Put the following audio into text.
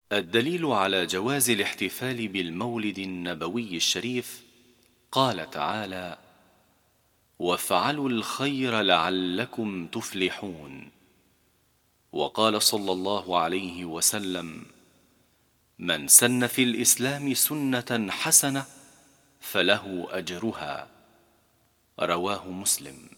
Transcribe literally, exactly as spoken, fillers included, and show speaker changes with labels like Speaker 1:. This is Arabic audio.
Speaker 1: الدليل على جواز الاحتفال بالمولد النبوي الشريف قال تعالى: وافعلوا الخير لعلكم تفلحون. وقال صلى الله عليه وسلم: من سن في الإسلام سنة حسنة فله أجرها. رواه مسلم.